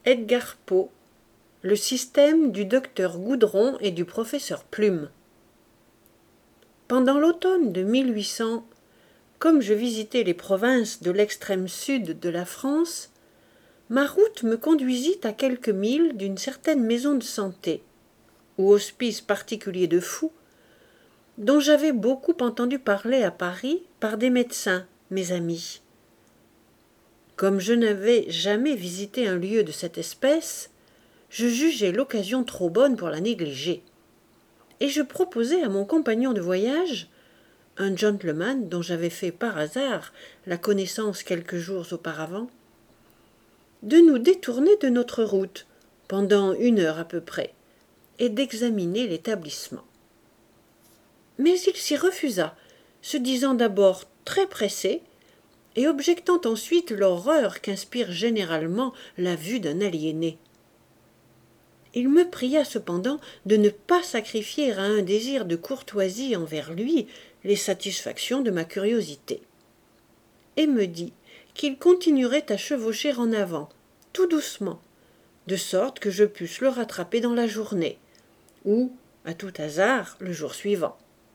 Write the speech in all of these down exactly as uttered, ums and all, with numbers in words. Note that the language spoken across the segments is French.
Edgar Poe, le système du docteur Goudron et du professeur Plume. Pendant l'automne de mille huit cents, comme je visitais les provinces de l'extrême sud de la France, ma route me conduisit à quelques milles d'une certaine maison de santé, ou hospice particulier de fous, dont j'avais beaucoup entendu parler à Paris par des médecins, mes amis. Comme je n'avais jamais visité un lieu de cette espèce, je jugeais l'occasion trop bonne pour la négliger. Et je proposai à mon compagnon de voyage, un gentleman dont j'avais fait par hasard la connaissance quelques jours auparavant, de nous détourner de notre route pendant une heure à peu près et d'examiner l'établissement. Mais il s'y refusa, se disant d'abord très pressé et objectant ensuite l'horreur qu'inspire généralement la vue d'un aliéné. Il me pria cependant de ne pas sacrifier à un désir de courtoisie envers lui les satisfactions de ma curiosité, et me dit qu'il continuerait à chevaucher en avant, tout doucement, de sorte que je pusse le rattraper dans la journée, ou, à tout hasard, le jour suivant.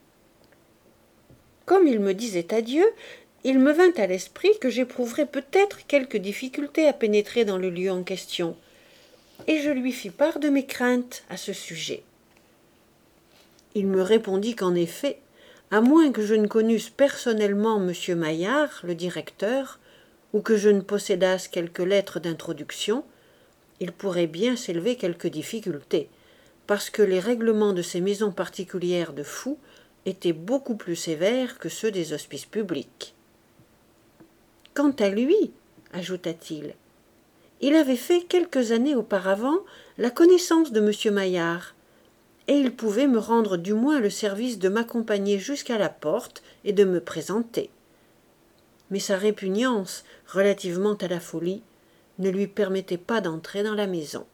Comme il me disait adieu, il me vint à l'esprit que j'éprouverais peut-être quelque difficulté à pénétrer dans le lieu en question, et je lui fis part de mes craintes à ce sujet. Il me répondit qu'en effet, à moins que je ne connusse personnellement M. Maillard, le directeur, ou que je ne possédasse quelques lettres d'introduction, il pourrait bien s'élever quelques difficultés, parce que les règlements de ces maisons particulières de fous étaient beaucoup plus sévères que ceux des hospices publics. Quant à lui, ajouta-t-il, il avait fait quelques années auparavant la connaissance de M. Maillard, et il pouvait me rendre du moins le service de m'accompagner jusqu'à la porte et de me présenter. Mais sa répugnance relativement à la folie ne lui permettait pas d'entrer dans la maison.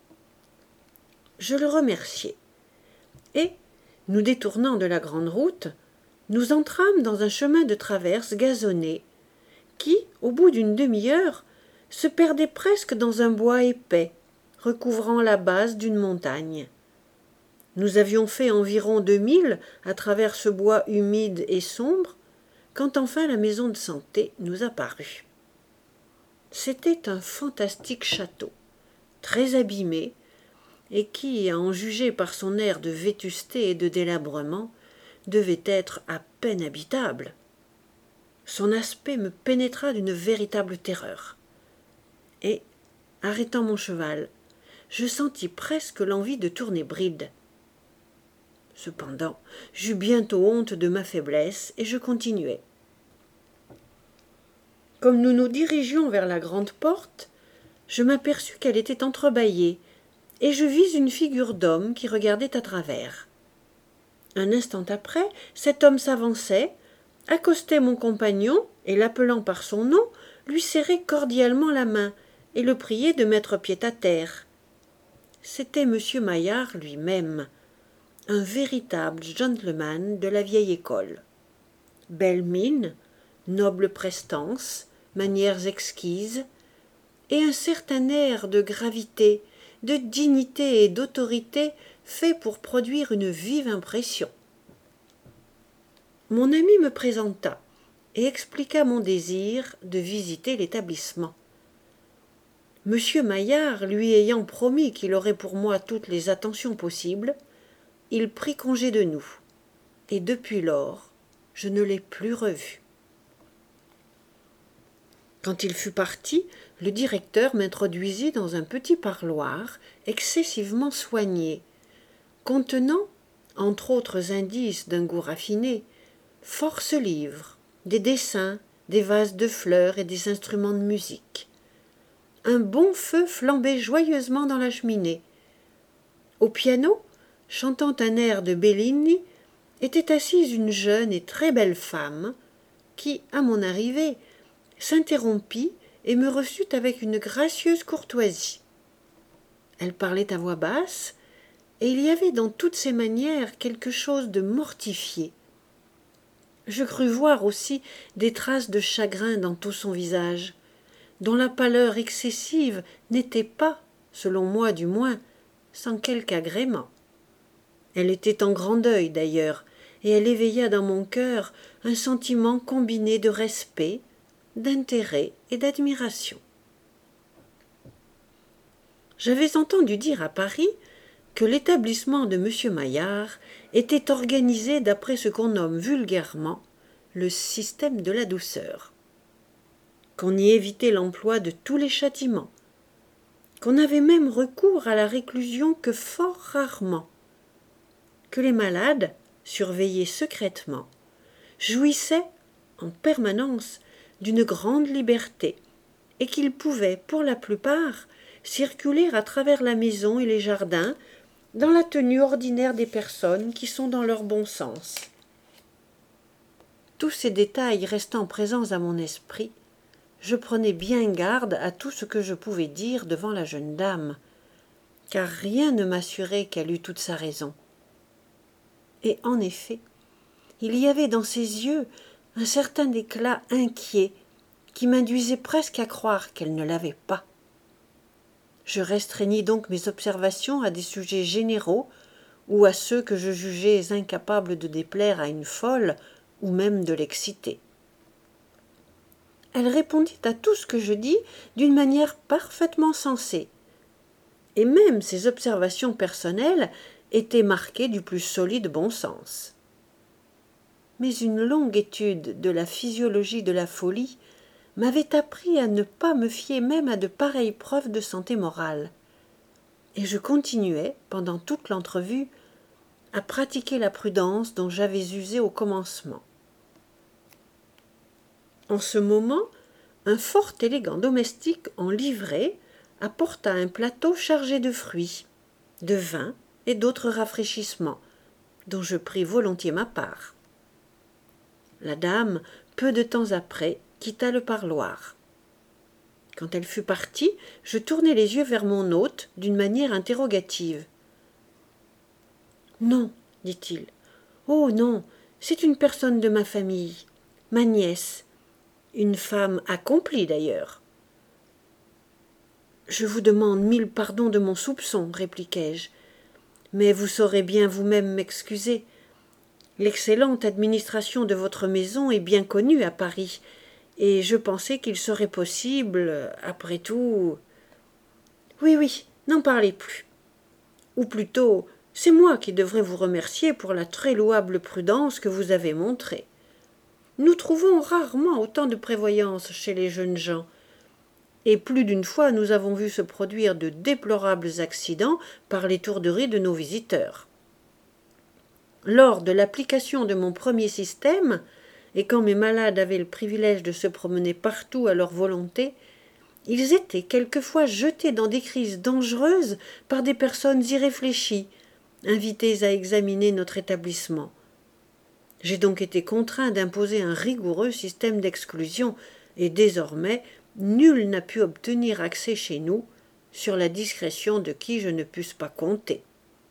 Je le remerciai, et, nous détournant de la grande route, nous entrâmes dans un chemin de traverse gazonné, qui, au bout d'une demi-heure, se perdait presque dans un bois épais, recouvrant la base d'une montagne. Nous avions fait environ deux milles à travers ce bois humide et sombre, quand enfin la maison de santé nous apparut. C'était un fantastique château, très abîmé, et qui, à en juger par son air de vétusté et de délabrement, devait être à peine habitable. Son aspect me pénétra d'une véritable terreur. Et, arrêtant mon cheval, je sentis presque l'envie de tourner bride. Cependant, j'eus bientôt honte de ma faiblesse, et je continuai. Comme nous nous dirigions vers la grande porte, je m'aperçus qu'elle était entrebâillée, et je vis une figure d'homme qui regardait à travers. Un instant après, cet homme s'avançait, accostait mon compagnon, et l'appelant par son nom, lui serrait cordialement la main, et le priait de mettre pied à terre. C'était M. Maillard lui-même, un véritable gentleman de la vieille école. Belle mine, noble prestance, manières exquises, et un certain air de gravité, de dignité et d'autorité fait pour produire une vive impression. Mon ami me présenta et expliqua mon désir de visiter l'établissement. Monsieur Maillard lui ayant promis qu'il aurait pour moi toutes les attentions possibles, il prit congé de nous, et depuis lors, je ne l'ai plus revu. Quand il fut parti, le directeur m'introduisit dans un petit parloir excessivement soigné, contenant, entre autres indices d'un goût raffiné, force livres, des dessins, des vases de fleurs et des instruments de musique. Un bon feu flambait joyeusement dans la cheminée. Au piano, chantant un air de Bellini, était assise une jeune et très belle femme qui, à mon arrivée, s'interrompit et me reçut avec une gracieuse courtoisie. Elle parlait à voix basse, et il y avait dans toutes ses manières quelque chose de mortifié. Je crus voir aussi des traces de chagrin dans tout son visage, dont la pâleur excessive n'était pas, selon moi du moins, sans quelque agrément. Elle était en grand deuil d'ailleurs, et elle éveilla dans mon cœur un sentiment combiné de respect, d'intérêt et d'admiration. J'avais entendu dire à Paris que l'établissement de M. Maillard était organisé d'après ce qu'on nomme vulgairement le système de la douceur, qu'on y évitait l'emploi de tous les châtiments, qu'on avait même recours à la réclusion que fort rarement, que les malades, surveillés secrètement, jouissaient en permanence d'une grande liberté et qu'ils pouvaient, pour la plupart, circuler à travers la maison et les jardins dans la tenue ordinaire des personnes qui sont dans leur bon sens. Tous ces détails restant présents à mon esprit, je prenais bien garde à tout ce que je pouvais dire devant la jeune dame, car rien ne m'assurait qu'elle eût toute sa raison. Et en effet, il y avait dans ses yeux un certain éclat inquiet qui m'induisait presque à croire qu'elle ne l'avait pas. Je restreignis donc mes observations à des sujets généraux ou à ceux que je jugeais incapables de déplaire à une folle ou même de l'exciter. Elle répondit à tout ce que je dis d'une manière parfaitement sensée, et même ses observations personnelles étaient marquées du plus solide bon sens. Mais une longue étude de la physiologie de la folie m'avait appris à ne pas me fier même à de pareilles preuves de santé morale, et je continuais, pendant toute l'entrevue, à pratiquer la prudence dont j'avais usé au commencement. En ce moment, un fort élégant domestique en livrée apporta un plateau chargé de fruits, de vin et d'autres rafraîchissements, dont je pris volontiers ma part. La dame, peu de temps après, quitta le parloir. Quand elle fut partie, je tournai les yeux vers mon hôte d'une manière interrogative. « Non, dit-il. Oh non, c'est une personne de ma famille, ma nièce, une femme accomplie d'ailleurs. »« Je vous demande mille pardons de mon soupçon, répliquai-je, mais vous saurez bien vous-même m'excuser. L'excellente administration de votre maison est bien connue à Paris, et je pensais qu'il serait possible, après tout... Oui, oui, n'en parlez plus. Ou plutôt, c'est moi qui devrais vous remercier pour la très louable prudence que vous avez montrée. Nous trouvons rarement autant de prévoyance chez les jeunes gens, et plus d'une fois nous avons vu se produire de déplorables accidents par l'étourderie de nos visiteurs. Lors de l'application de mon premier système, et quand mes malades avaient le privilège de se promener partout à leur volonté, ils étaient quelquefois jetés dans des crises dangereuses par des personnes irréfléchies, invitées à examiner notre établissement. J'ai donc été contraint d'imposer un rigoureux système d'exclusion, et désormais nul n'a pu obtenir accès chez nous, sur la discrétion de qui je ne pusse pas compter.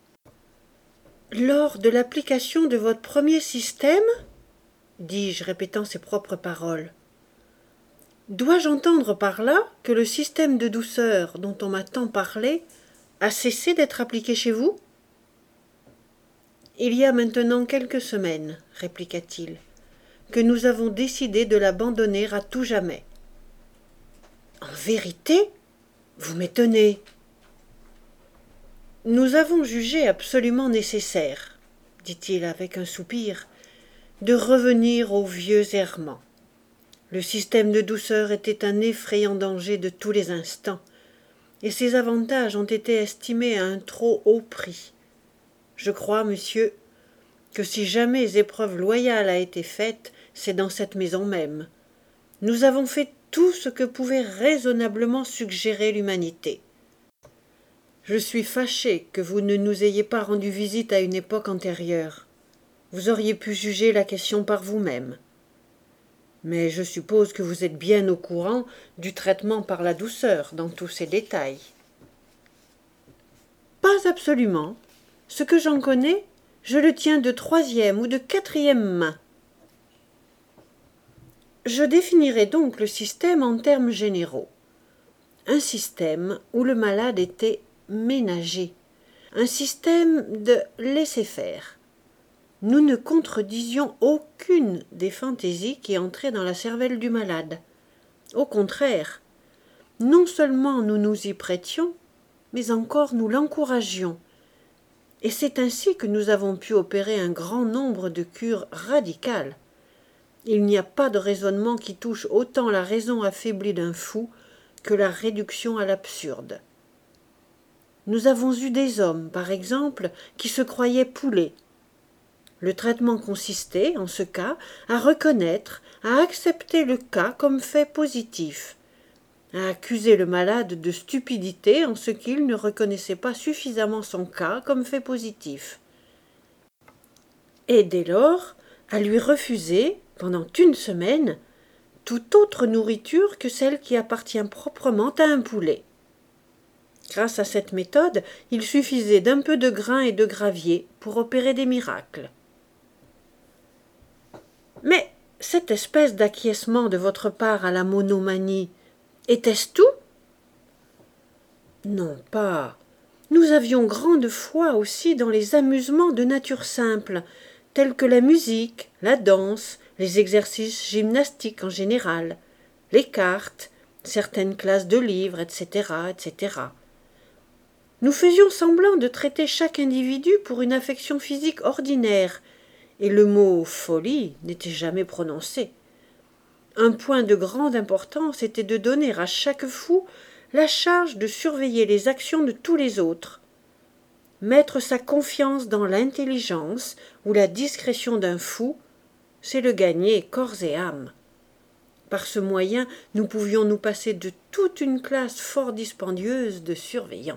Lors de l'application de votre premier système, dis-je, répétant ses propres paroles, dois-je entendre par là que le système de douceur dont on m'a tant parlé a cessé d'être appliqué chez vous ? Il y a maintenant quelques semaines, répliqua-t-il, que nous avons décidé de l'abandonner à tout jamais. En vérité, vous m'étonnez. Nous avons jugé absolument nécessaire, dit-il avec un soupir, de revenir aux vieux errements. Le système de douceur était un effrayant danger de tous les instants, et ses avantages ont été estimés à un trop haut prix. Je crois, monsieur, que si jamais épreuve loyale a été faite, c'est dans cette maison même. Nous avons fait tout ce que pouvait raisonnablement suggérer l'humanité. Je suis fâché que vous ne nous ayez pas rendu visite à une époque antérieure. Vous auriez pu juger la question par vous-même. Mais je suppose que vous êtes bien au courant du traitement par la douceur dans tous ses détails. Pas absolument. Ce que j'en connais, je le tiens de troisième ou de quatrième main. Je définirai donc le système en termes généraux. un système où le malade était ménagé, un système de laisser-faire. Nous ne contredisions aucune des fantaisies qui entraient dans la cervelle du malade. Au contraire, non seulement nous nous y prêtions, mais encore nous l'encouragions. Et c'est ainsi que nous avons pu opérer un grand nombre de cures radicales. Il n'y a pas de raisonnement qui touche autant la raison affaiblie d'un fou que la réduction à l'absurde. Nous avons eu des hommes, par exemple, qui se croyaient poulets. Le traitement consistait, en ce cas, à reconnaître, à accepter le cas comme fait positif, à accuser le malade de stupidité en ce qu'il ne reconnaissait pas suffisamment son cas comme fait positif, et dès lors à lui refuser, pendant une semaine, toute autre nourriture que celle qui appartient proprement à un poulet. Grâce à cette méthode, il suffisait d'un peu de grain et de gravier pour opérer des miracles. Mais cette espèce d'acquiescement de votre part à la monomanie, était-ce tout? Non pas. Nous avions grande foi aussi dans les amusements de nature simple, tels que la musique, la danse, les exercices gymnastiques en général, les cartes, certaines classes de livres, et cetera, et cetera. Nous faisions semblant de traiter chaque individu pour une affection physique ordinaire, et le mot « folie » n'était jamais prononcé. Un point de grande importance était de donner à chaque fou la charge de surveiller les actions de tous les autres. Mettre sa confiance dans l'intelligence ou la discrétion d'un fou, c'est le gagner corps et âme. Par ce moyen, nous pouvions nous passer de toute une classe fort dispendieuse de surveillants.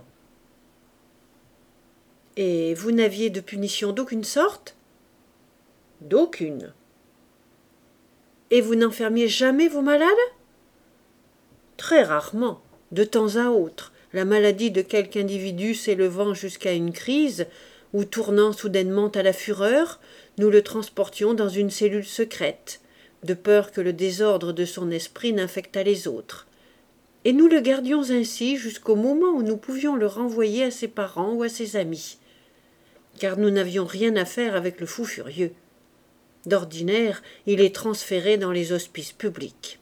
Et vous n'aviez de punition d'aucune sorte? D'aucune. Et vous n'enfermiez jamais vos malades? Très rarement, de temps à autre, la maladie de quelque individu s'élevant jusqu'à une crise, ou tournant soudainement à la fureur, nous le transportions dans une cellule secrète, de peur que le désordre de son esprit n'infectât les autres. Et nous le gardions ainsi jusqu'au moment où nous pouvions le renvoyer à ses parents ou à ses amis, car nous n'avions rien à faire avec le fou furieux. D'ordinaire, il est transféré dans les hospices publics.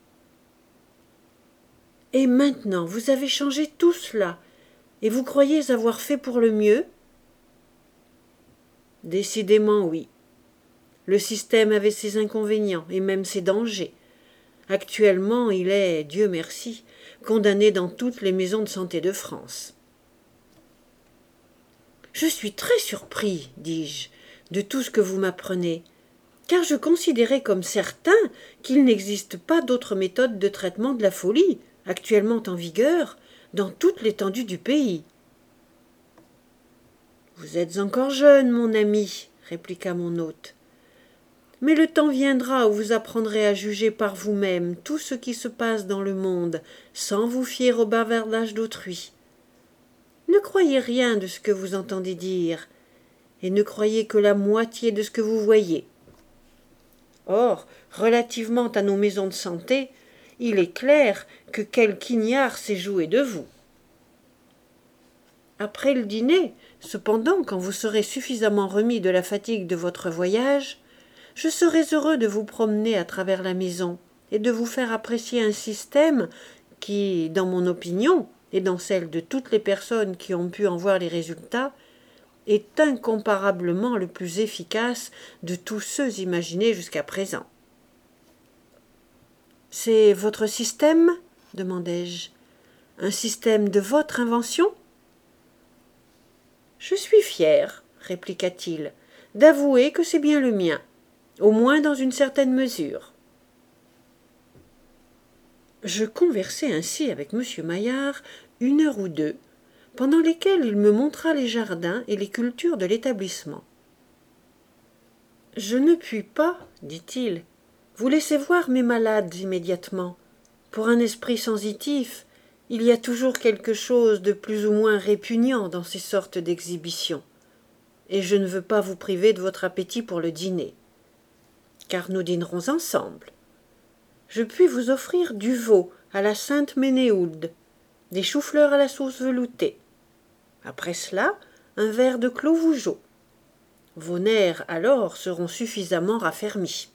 Et maintenant, vous avez changé tout cela, et vous croyez avoir fait pour le mieux? Décidément oui. Le système avait ses inconvénients et même ses dangers. Actuellement, il est, Dieu merci, condamné dans toutes les maisons de santé de France. Je suis très surpris, dis-je, de tout ce que vous m'apprenez, car je considérais comme certain qu'il n'existe pas d'autre méthode de traitement de la folie, actuellement en vigueur, dans toute l'étendue du pays. Vous êtes encore jeune, mon ami, répliqua mon hôte. Mais le temps viendra où vous apprendrez à juger par vous-même tout ce qui se passe dans le monde, sans vous fier au bavardage d'autrui. Ne croyez rien de ce que vous entendez dire, et ne croyez que la moitié de ce que vous voyez. Or, relativement à nos maisons de santé, il est clair que quelque ignare s'est joué de vous. Après le dîner, cependant, quand vous serez suffisamment remis de la fatigue de votre voyage, je serai heureux de vous promener à travers la maison et de vous faire apprécier un système qui, dans mon opinion, et dans celle de toutes les personnes qui ont pu en voir les résultats, est incomparablement le plus efficace de tous ceux imaginés jusqu'à présent. « C'est votre système » demandai-je. « Un système de votre invention ?»« Je suis fier, » répliqua-t-il, « d'avouer que c'est bien le mien, au moins dans une certaine mesure. » Je conversai ainsi avec M. Maillard une heure ou deux, pendant lesquelles il me montra les jardins et les cultures de l'établissement. « Je ne puis pas, dit-il, vous laisser voir mes malades immédiatement. Pour un esprit sensitif, il y a toujours quelque chose de plus ou moins répugnant dans ces sortes d'exhibitions, et je ne veux pas vous priver de votre appétit pour le dîner, car nous dînerons ensemble. Je puis vous offrir du veau à la Sainte Ménéhould, des choux-fleurs à la sauce veloutée. Après cela, un verre de clos Vougeot. Vos nerfs, alors, seront suffisamment raffermis.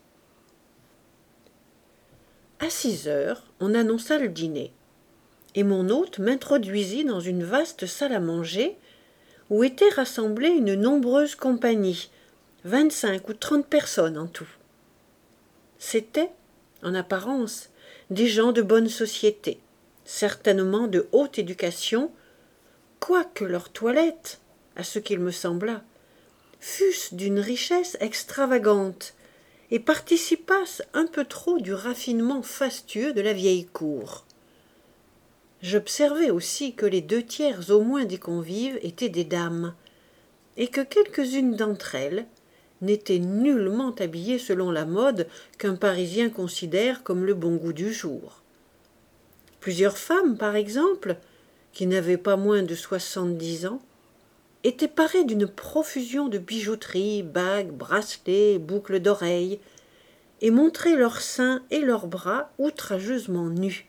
À six heures, on annonça le dîner, et mon hôte m'introduisit dans une vaste salle à manger où était rassemblée une nombreuse compagnie, vingt-cinq ou trente personnes en tout. C'étaient, en apparence, des gens de bonne société, certainement de haute éducation, quoique leurs toilettes, à ce qu'il me sembla, fussent d'une richesse extravagante et participassent un peu trop du raffinement fastueux de la vieille cour. J'observai aussi que les deux tiers au moins des convives étaient des dames, et que quelques-unes d'entre elles n'étaient nullement habillées selon la mode qu'un Parisien considère comme le bon goût du jour. Plusieurs femmes, par exemple, qui n'avaient pas moins de soixante-dix ans, étaient parées d'une profusion de bijouterie, bagues, bracelets, boucles d'oreilles, et montraient leurs seins et leurs bras outrageusement nus.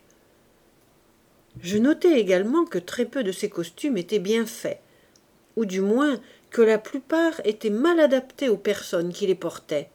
Je notai également que très peu de ces costumes étaient bien faits, ou du moins que la plupart étaient mal adaptés aux personnes qui les portaient.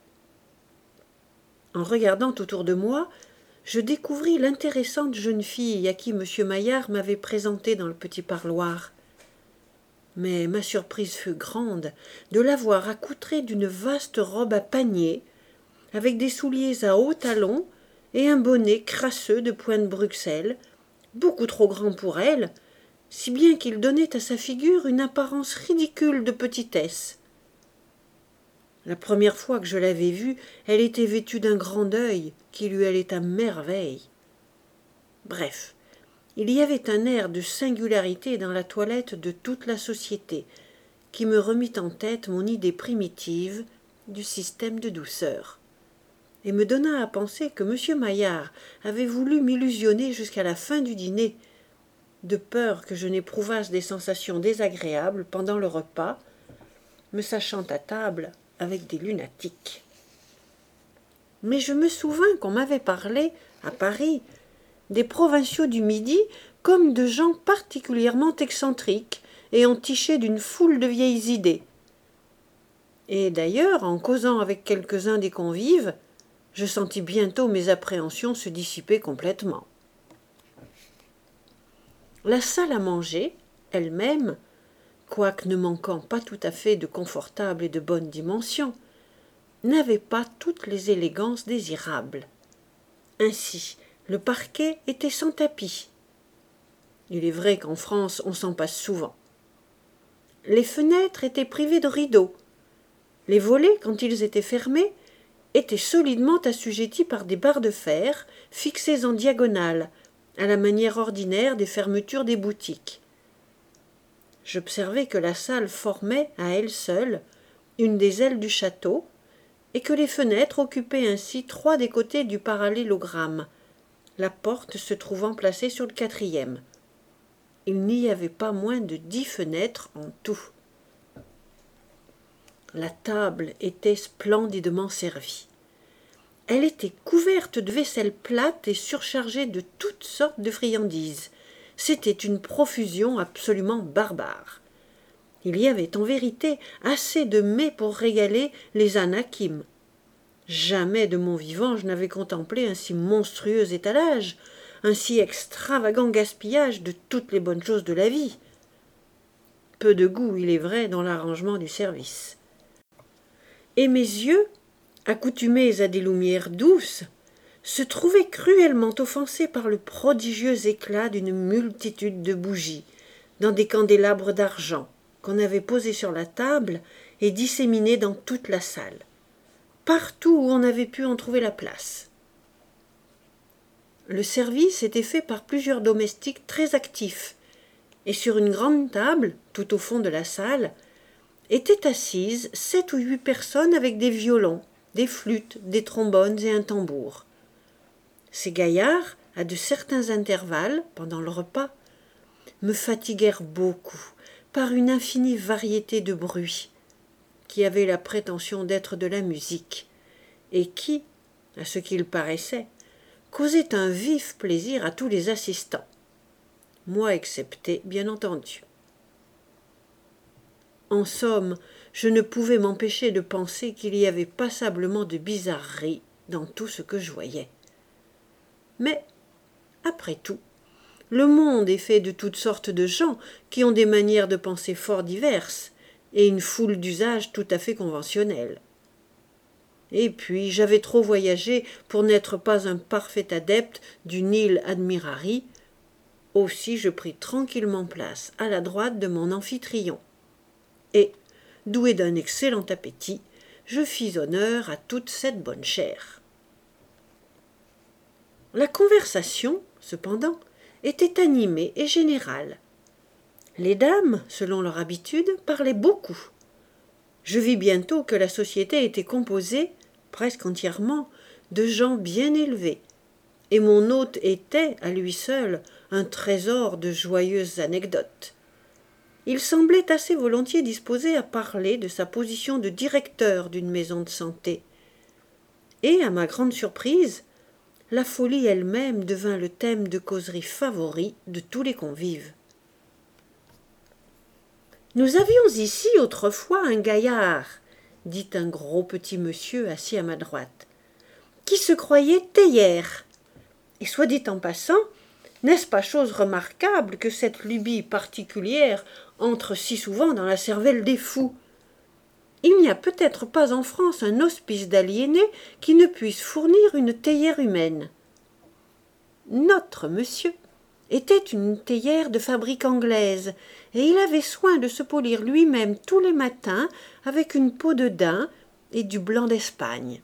En regardant autour de moi, je découvris l'intéressante jeune fille à qui M. Maillard m'avait présentée dans le petit parloir. Mais ma surprise fut grande de la voir accoutrée d'une vaste robe à panier, avec des souliers à hauts talons et un bonnet crasseux de pointe Bruxelles, beaucoup trop grand pour elle, si bien qu'il donnait à sa figure une apparence ridicule de petitesse. La première fois que je l'avais vue, elle était vêtue d'un grand deuil qui lui allait à merveille. Bref, il y avait un air de singularité dans la toilette de toute la société, qui me remit en tête mon idée primitive du système de douceur, et me donna à penser que M. Maillard avait voulu m'illusionner jusqu'à la fin du dîner, de peur que je n'éprouvasse des sensations désagréables pendant le repas, me sachant à table avec des lunatiques. Mais je me souvins qu'on m'avait parlé, à Paris, des provinciaux du Midi comme de gens particulièrement excentriques et entichés d'une foule de vieilles idées. Et d'ailleurs, en causant avec quelques-uns des convives, je sentis bientôt mes appréhensions se dissiper complètement. La salle à manger, elle-même, quoique ne manquant pas tout à fait de confortable et de bonne dimension, n'avait pas toutes les élégances désirables. Ainsi, le parquet était sans tapis. Il est vrai qu'en France, on s'en passe souvent. Les fenêtres étaient privées de rideaux. Les volets, quand ils étaient fermés, étaient solidement assujettis par des barres de fer fixées en diagonale, à la manière ordinaire des fermetures des boutiques. J'observai que la salle formait, à elle seule, une des ailes du château, et que les fenêtres occupaient ainsi trois des côtés du parallélogramme, la porte se trouvant placée sur le quatrième. Il n'y avait pas moins de dix fenêtres en tout. La table était splendidement servie. Elle était couverte de vaisselle plate et surchargée de toutes sortes de friandises. C'était une profusion absolument barbare. Il y avait en vérité assez de mets pour régaler les anakim. Jamais de mon vivant je n'avais contemplé un si monstrueux étalage, un si extravagant gaspillage de toutes les bonnes choses de la vie. Peu de goût, il est vrai, dans l'arrangement du service. Et mes yeux, accoutumés à des lumières douces, se trouvaient cruellement offensés par le prodigieux éclat d'une multitude de bougies, dans des candélabres d'argent, qu'on avait posés sur la table et disséminés dans toute la salle, partout où on avait pu en trouver la place. Le service était fait par plusieurs domestiques très actifs, et sur une grande table, tout au fond de la salle, étaient assises sept ou huit personnes avec des violons, des flûtes, des trombones et un tambour. Ces gaillards, à de certains intervalles, pendant le repas, me fatiguèrent beaucoup par une infinie variété de bruits, qui avaient la prétention d'être de la musique, et qui, à ce qu'il paraissait, causaient un vif plaisir à tous les assistants. moi excepté, bien entendu. En somme, je ne pouvais m'empêcher de penser qu'il y avait passablement de bizarreries dans tout ce que je voyais. Mais, après tout, le monde est fait de toutes sortes de gens qui ont des manières de penser fort diverses et une foule d'usages tout à fait conventionnels. Et puis, j'avais trop voyagé pour n'être pas un parfait adepte du nil admirari. Aussi, je pris tranquillement place à la droite de mon amphitryon. Et, doué d'un excellent appétit, je fis honneur à toute cette bonne chair. La conversation, cependant, était animée et générale. Les dames, selon leur habitude, parlaient beaucoup. Je vis bientôt que la société était composée, presque entièrement, de gens bien élevés, et mon hôte était, à lui seul, un trésor de joyeuses anecdotes. Il semblait assez volontiers disposé à parler de sa position de directeur d'une maison de santé. Et, à ma grande surprise, la folie elle-même devint le thème de causerie favori de tous les convives. « Nous avions ici autrefois un gaillard, dit un gros petit monsieur assis à ma droite, qui se croyait théière. Et soit dit en passant, n'est-ce pas chose remarquable que cette lubie particulière entre si souvent dans la cervelle des fous? Il n'y a peut-être pas en France un hospice d'aliénés qui ne puisse fournir une théière humaine. Notre monsieur était une théière de fabrique anglaise, et il avait soin de se polir lui-même tous les matins avec une peau de daim et du blanc d'Espagne.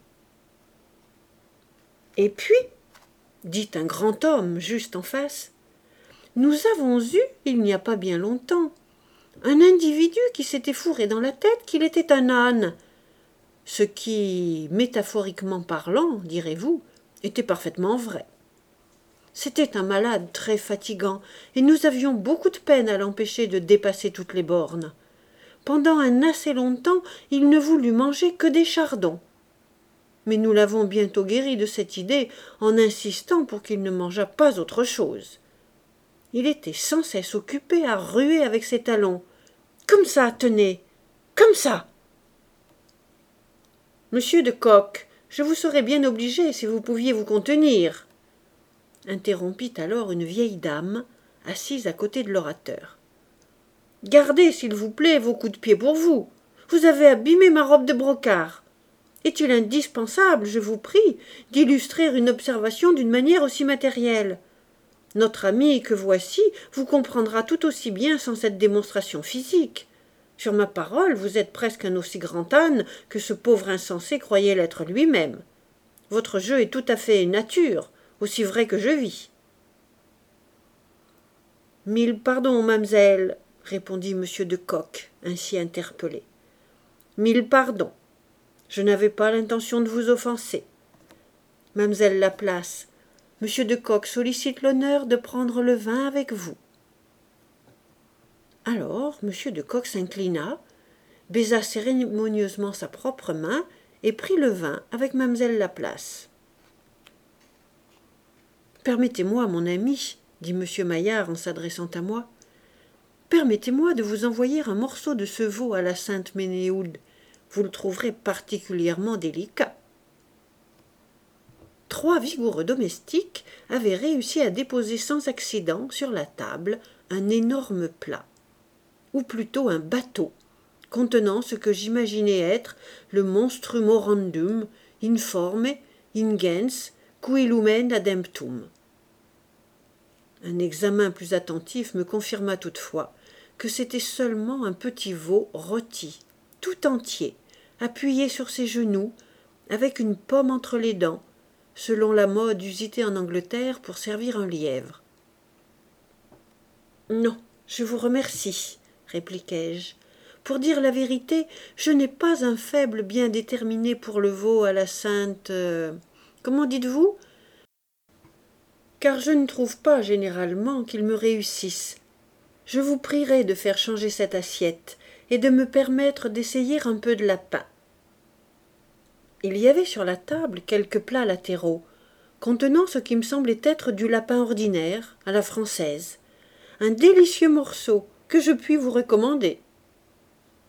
Et puis, dit un grand homme juste en face, nous avons eu, il n'y a pas bien longtemps, un individu qui s'était fourré dans la tête qu'il était un âne, ce qui, métaphoriquement parlant, direz-vous, était parfaitement vrai. C'était un malade très fatigant, et nous avions beaucoup de peine à l'empêcher de dépasser toutes les bornes. Pendant un assez longtemps, il ne voulut manger que des chardons. Mais nous l'avons bientôt guéri de cette idée en insistant pour qu'il ne mangeât pas autre chose. Il était sans cesse occupé à ruer avec ses talons. « Comme ça, tenez, comme ça !»« Monsieur de Kock, je vous serais bien obligé si vous pouviez vous contenir. » interrompit alors une vieille dame, assise à côté de l'orateur. « Gardez, s'il vous plaît, vos coups de pied pour vous. Vous avez abîmé ma robe de brocart. Est-il indispensable, je vous prie, d'illustrer une observation d'une manière aussi matérielle? Notre ami que voici vous comprendra tout aussi bien sans cette démonstration physique. Sur ma parole, vous êtes presque un aussi grand âne que ce pauvre insensé croyait l'être lui-même. Votre jeu est tout à fait nature, aussi vrai que je vis. »« Mille pardons, mamselle, » répondit monsieur de Kock, ainsi interpellé. « Mille pardons. Je n'avais pas l'intention de vous offenser. Mamselle Laplace, monsieur de Kock sollicite l'honneur de prendre le vin avec vous. » Alors monsieur de Kock s'inclina, baisa cérémonieusement sa propre main et prit le vin avec mamselle Laplace. « Permettez-moi, mon ami, dit monsieur Maillard en s'adressant à moi, permettez-moi de vous envoyer un morceau de ce veau à la sainte Ménéhould. Vous le trouverez particulièrement délicat. » Trois vigoureux domestiques avaient réussi à déposer sans accident sur la table un énorme plat, ou plutôt un bateau, contenant ce que j'imaginais être le monstrum orandum informe ingens cui lumen ademptum. Un examen plus attentif me confirma toutefois que c'était seulement un petit veau rôti, tout entier, appuyé sur ses genoux, avec une pomme entre les dents, selon la mode usitée en Angleterre pour servir un lièvre. « Non, je vous remercie, » répliquai-je. « Pour dire la vérité, je n'ai pas un faible bien déterminé pour le veau à la sainte... Euh, comment dites-vous ? Car je ne trouve pas généralement qu'il me réussisse. Je vous prierai de faire changer cette assiette et de me permettre d'essayer un peu de lapin. » Il y avait sur la table quelques plats latéraux, contenant ce qui me semblait être du lapin ordinaire, à la française, un délicieux morceau que je puis vous recommander. »« Pierre !»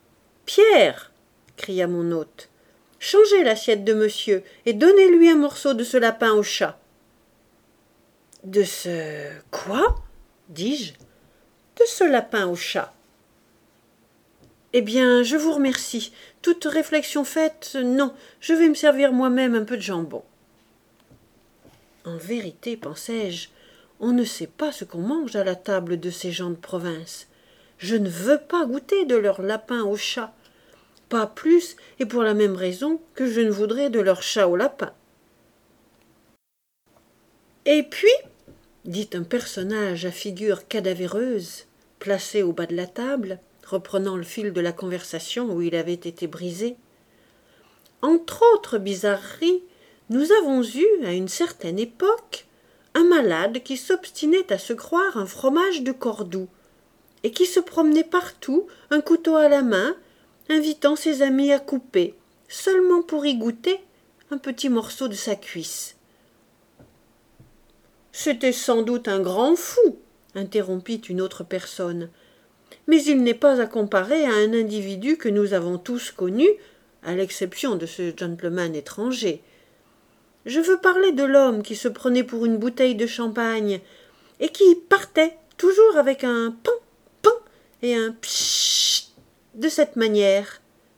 cria mon hôte, « changez l'assiette de monsieur et donnez-lui un morceau de ce lapin au chat. »« De ce... quoi ?» dis-je. « De ce lapin au chat. »« Eh bien, je vous remercie. Toute réflexion faite, non, je vais me servir moi-même un peu de jambon. » En vérité, pensai-je, on ne sait pas ce qu'on mange à la table de ces gens de province. Je ne veux pas goûter de leur lapin au chat. Pas plus, et pour la même raison que je ne voudrais de leur chat au lapin. « Et puis, dit un personnage à figure cadavéreuse, placé au bas de la table, reprenant le fil de la conversation où il avait été brisé, entre autres bizarreries, nous avons eu, à une certaine époque, un malade qui s'obstinait à se croire un fromage de Cordoue, et qui se promenait partout, un couteau à la main, invitant ses amis à couper, seulement pour y goûter un petit morceau de sa cuisse. « C'était sans doute un grand fou, » interrompit une autre personne, « mais il n'est pas à comparer à un individu que nous avons tous connu, à l'exception de ce gentleman étranger. Je veux parler de l'homme qui se prenait pour une bouteille de champagne et qui partait toujours avec un pan, pan et un pshhh de cette manière. »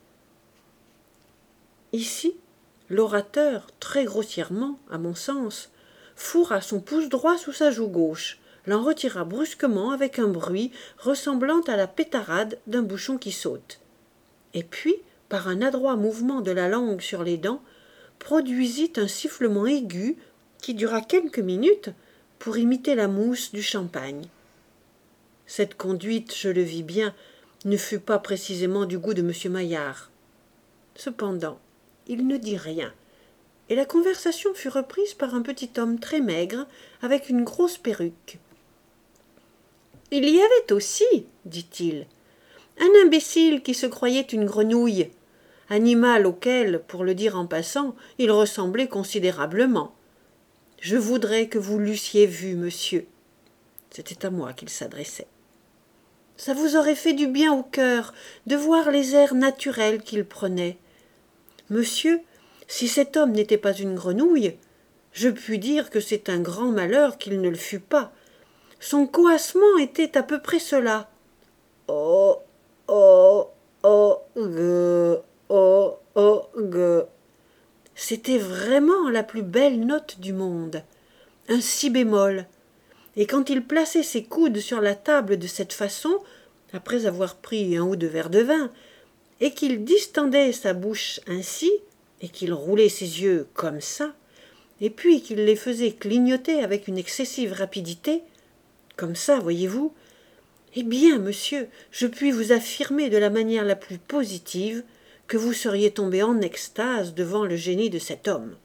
Ici, l'orateur, très grossièrement, à mon sens, fourra son pouce droit sous sa joue gauche, l'en retira brusquement avec un bruit ressemblant à la pétarade d'un bouchon qui saute, et puis, par un adroit mouvement de la langue sur les dents, produisit un sifflement aigu qui dura quelques minutes pour imiter la mousse du champagne. Cette conduite, je le vis bien, ne fut pas précisément du goût de M. Maillard. Cependant, il ne dit rien, et la conversation fut reprise par un petit homme très maigre, avec une grosse perruque. « Il y avait aussi, dit-il, un imbécile qui se croyait une grenouille, animal auquel, pour le dire en passant, il ressemblait considérablement. Je voudrais que vous l'eussiez vu, monsieur. » C'était à moi qu'il s'adressait. « Ça vous aurait fait du bien au cœur de voir les airs naturels qu'il prenait. Monsieur, si cet homme n'était pas une grenouille, je puis dire que c'est un grand malheur qu'il ne le fût pas. Son coassement était à peu près cela. Oh, oh, oh, gue, oh, oh, gue. C'était vraiment la plus belle note du monde, un si bémol. Et quand il plaçait ses coudes sur la table de cette façon, après avoir pris un ou deux verres de vin, et qu'il distendait sa bouche ainsi, et qu'il roulait ses yeux comme ça, et puis qu'il les faisait clignoter avec une excessive rapidité, comme ça, voyez-vous, eh bien, monsieur, je puis vous affirmer de la manière la plus positive que vous seriez tombé en extase devant le génie de cet homme.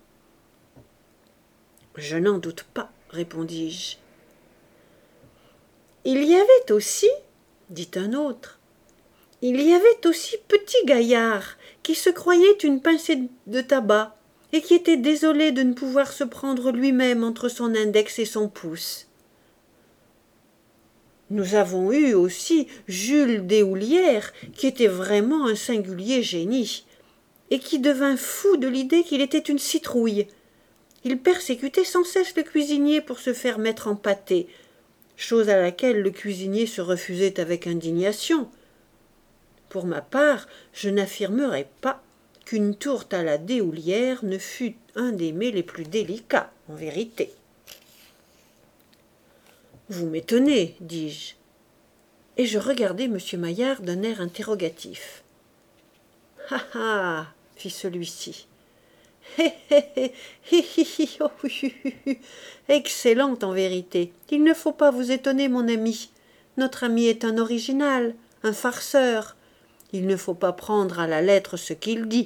« Je n'en doute pas, répondis-je. »« Il y avait aussi, dit un autre, il y avait aussi petit gaillard qui se croyait une pincée de tabac et qui était désolé de ne pouvoir se prendre lui-même entre son index et son pouce. Nous avons eu aussi Jules Deshoulières, qui était vraiment un singulier génie, et qui devint fou de l'idée qu'il était une citrouille. Il persécutait sans cesse le cuisinier pour se faire mettre en pâté, chose à laquelle le cuisinier se refusait avec indignation. Pour ma part, je n'affirmerai pas qu'une tourte à la Deshoulières ne fût un des mets les plus délicats, en vérité. « Vous m'étonnez, dis-je, et je regardai M. Maillard d'un air interrogatif. « Ah ah !» fit celui-ci. « Hé hé hé hé hé hé oh, hu, hu, hu. Excellent en vérité. Il ne faut pas vous étonner, mon ami. Notre ami est un original, un farceur. Il ne faut pas prendre à la lettre ce qu'il dit. »«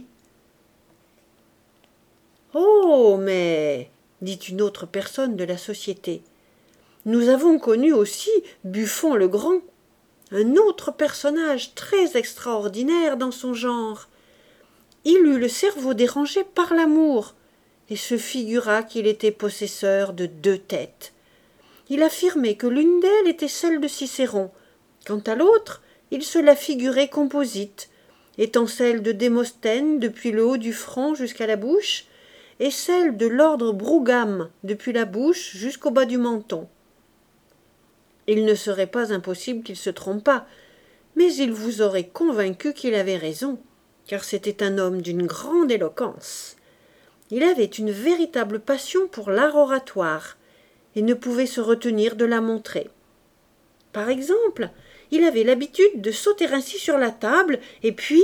Oh, mais, dit une autre personne de la société, nous avons connu aussi Buffon le Grand, un autre personnage très extraordinaire dans son genre. Il eut le cerveau dérangé par l'amour, et se figura qu'il était possesseur de deux têtes. il affirmait que l'une d'elles était celle de Cicéron. Quant à l'autre, il se la figurait composite, étant celle de Démosthène depuis le haut du front jusqu'à la bouche, et celle de l'ordre Brougam depuis la bouche jusqu'au bas du menton. Il ne serait pas impossible qu'il se trompât, mais il vous aurait convaincu qu'il avait raison, car c'était un homme d'une grande éloquence. Il avait une véritable passion pour l'art oratoire, et ne pouvait se retenir de la montrer. Par exemple, il avait l'habitude de sauter ainsi sur la table, et puis...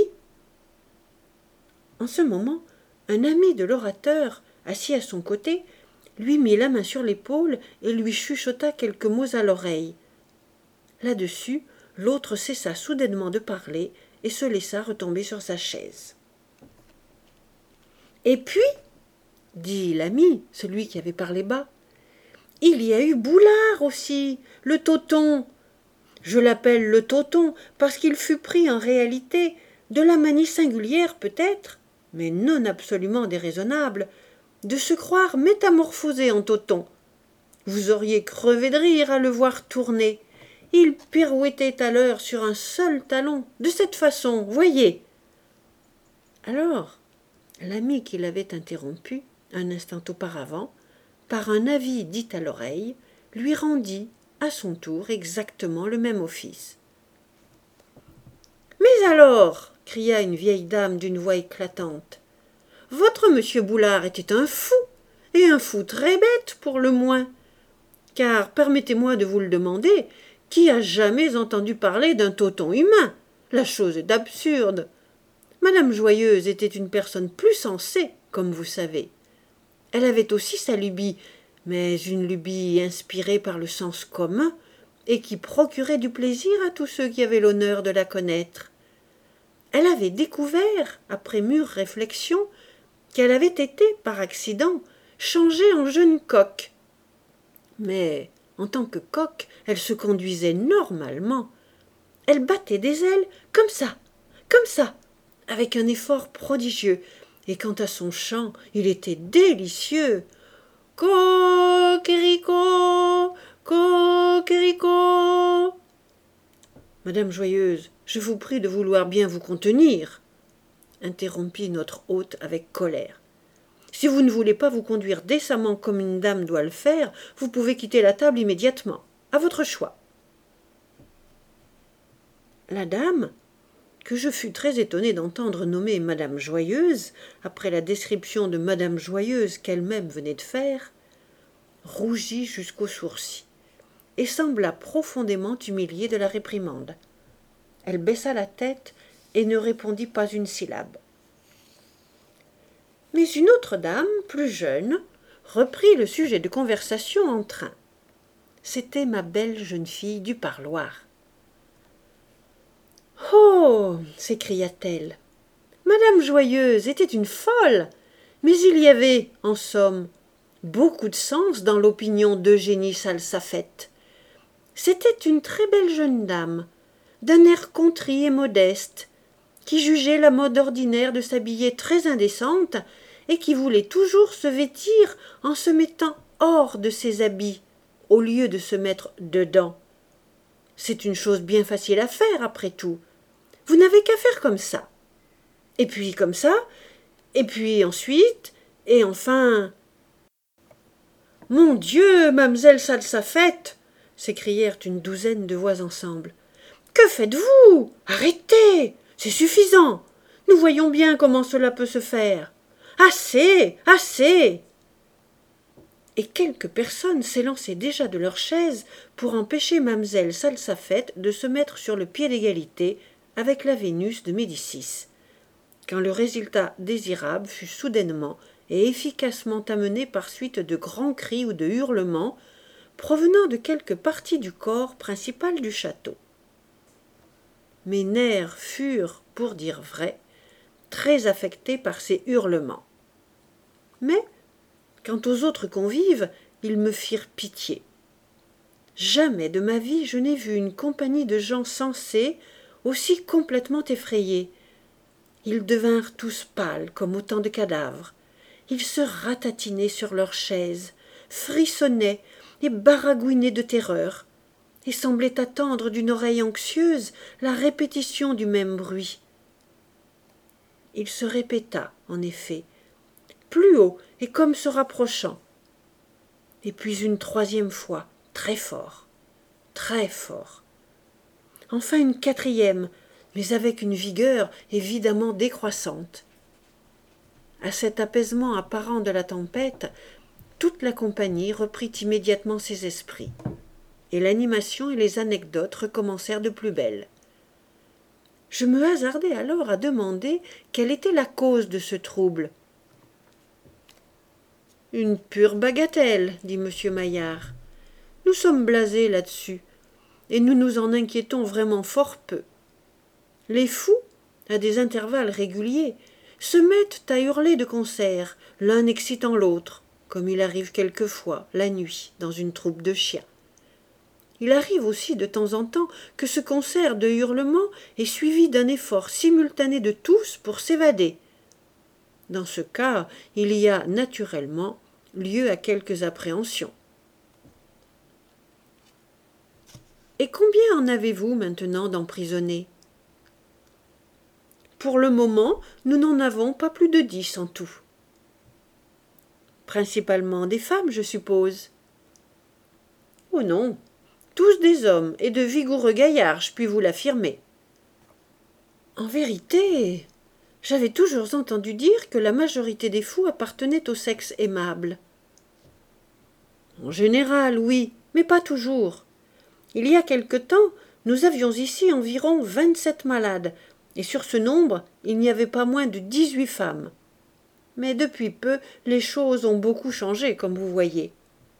En ce moment, un ami de l'orateur, assis à son côté, lui mit la main sur l'épaule et lui chuchota quelques mots à l'oreille. Là-dessus, l'autre cessa soudainement de parler et se laissa retomber sur sa chaise. « Et puis, dit l'ami, celui qui avait parlé bas, il y a eu Boulard aussi, le Toton. Je l'appelle le Toton parce qu'il fut pris en réalité de la manie singulière peut-être, mais non absolument déraisonnable, de se croire métamorphosé en Toton. Vous auriez crevé de rire à le voir tourner. Il pirouettait à l'heure sur un seul talon, de cette façon, voyez. » Alors, l'ami qui l'avait interrompu, un instant auparavant, par un avis dit à l'oreille, lui rendit, à son tour, exactement le même office. « Mais alors, cria une vieille dame d'une voix éclatante, votre monsieur Boulard était un fou, et un fou très bête pour le moins. Car, permettez-moi de vous le demander, qui a jamais entendu parler d'un Toton humain? La chose est absurde. Madame Joyeuse était une personne plus sensée, comme vous savez. Elle avait aussi sa lubie, mais une lubie inspirée par le sens commun, et qui procurait du plaisir à tous ceux qui avaient l'honneur de la connaître. Elle avait découvert, après mûre réflexion, qu'elle avait été, par accident, changée en jeune coq. Mais, en tant que coq, elle se conduisait normalement. Elle battait des ailes comme ça, comme ça, avec un effort prodigieux, et quant à son chant, il était délicieux. « Coquerico, coquerico !»« Madame Joyeuse, je vous prie de vouloir bien vous contenir, » interrompit notre hôte avec colère. « Si vous ne voulez pas vous conduire décemment comme une dame doit le faire, vous pouvez quitter la table immédiatement, à votre choix. » La dame, que je fus très étonné d'entendre nommer Madame Joyeuse, après la description de Madame Joyeuse qu'elle-même venait de faire, rougit jusqu'aux sourcils, et sembla profondément humiliée de la réprimande. Elle baissa la tête et ne répondit pas une syllabe. Mais une autre dame, plus jeune, reprit le sujet de conversation en train. C'était ma belle jeune fille du parloir. « Oh !» s'écria-t-elle. « Madame Joyeuse était une folle, mais il y avait, en somme, beaucoup de sens dans l'opinion d'Eugénie Salsafette. C'était une très belle jeune dame, d'un air contrit et modeste, qui jugeait la mode ordinaire de s'habiller très indécente et qui voulait toujours se vêtir en se mettant hors de ses habits, au lieu de se mettre dedans. C'est une chose bien facile à faire, après tout. Vous n'avez qu'à faire comme ça. Et puis comme ça, et puis ensuite, et enfin... »« Mon Dieu, mamselle Salsafette !» s'écrièrent une douzaine de voix ensemble. « Que faites-vous? Arrêtez! C'est suffisant! Nous voyons bien comment cela peut se faire. Assez! Assez !» Et quelques personnes s'élançaient déjà de leurs chaises pour empêcher mamselle Salsafette de se mettre sur le pied d'égalité avec la Vénus de Médicis, quand le résultat désirable fut soudainement et efficacement amené par suite de grands cris ou de hurlements provenant de quelque partie du corps principal du château. Mes nerfs furent, pour dire vrai, très affectés par ces hurlements. Mais, quant aux autres convives, ils me firent pitié. Jamais de ma vie je n'ai vu une compagnie de gens sensés aussi complètement effrayés. Ils devinrent tous pâles comme autant de cadavres. Ils se ratatinaient sur leurs chaises, frissonnaient, et baragouinait de terreur, et semblait attendre d'une oreille anxieuse la répétition du même bruit. Il se répéta, en effet, plus haut et comme se rapprochant, et puis une troisième fois, très fort, très fort. Enfin une quatrième, mais avec une vigueur évidemment décroissante. À cet apaisement apparent de la tempête, toute la compagnie reprit immédiatement ses esprits, et l'animation et les anecdotes recommencèrent de plus belle. Je me hasardai alors à demander quelle était la cause de ce trouble. « Une pure bagatelle, dit monsieur Maillard. Nous sommes blasés là-dessus, et nous nous en inquiétons vraiment fort peu. Les fous, à des intervalles réguliers, se mettent à hurler de concert, l'un excitant l'autre, comme il arrive quelquefois, la nuit, dans une troupe de chiens. Il arrive aussi de temps en temps que ce concert de hurlements est suivi d'un effort simultané de tous pour s'évader. Dans ce cas, il y a naturellement lieu à quelques appréhensions. Et combien en avez-vous maintenant d'emprisonnés ? Pour le moment, nous n'en avons pas plus de dix en tout. Principalement des femmes, je suppose. Oh non, tous des hommes et de vigoureux gaillards, je puis vous l'affirmer. En vérité, j'avais toujours entendu dire que la majorité des fous appartenaient au sexe aimable. En général, oui, mais pas toujours. Il y a quelque temps, nous avions ici environ vingt-sept malades, et sur ce nombre, il n'y avait pas moins de dix-huit femmes. Mais depuis peu, les choses ont beaucoup changé, comme vous voyez.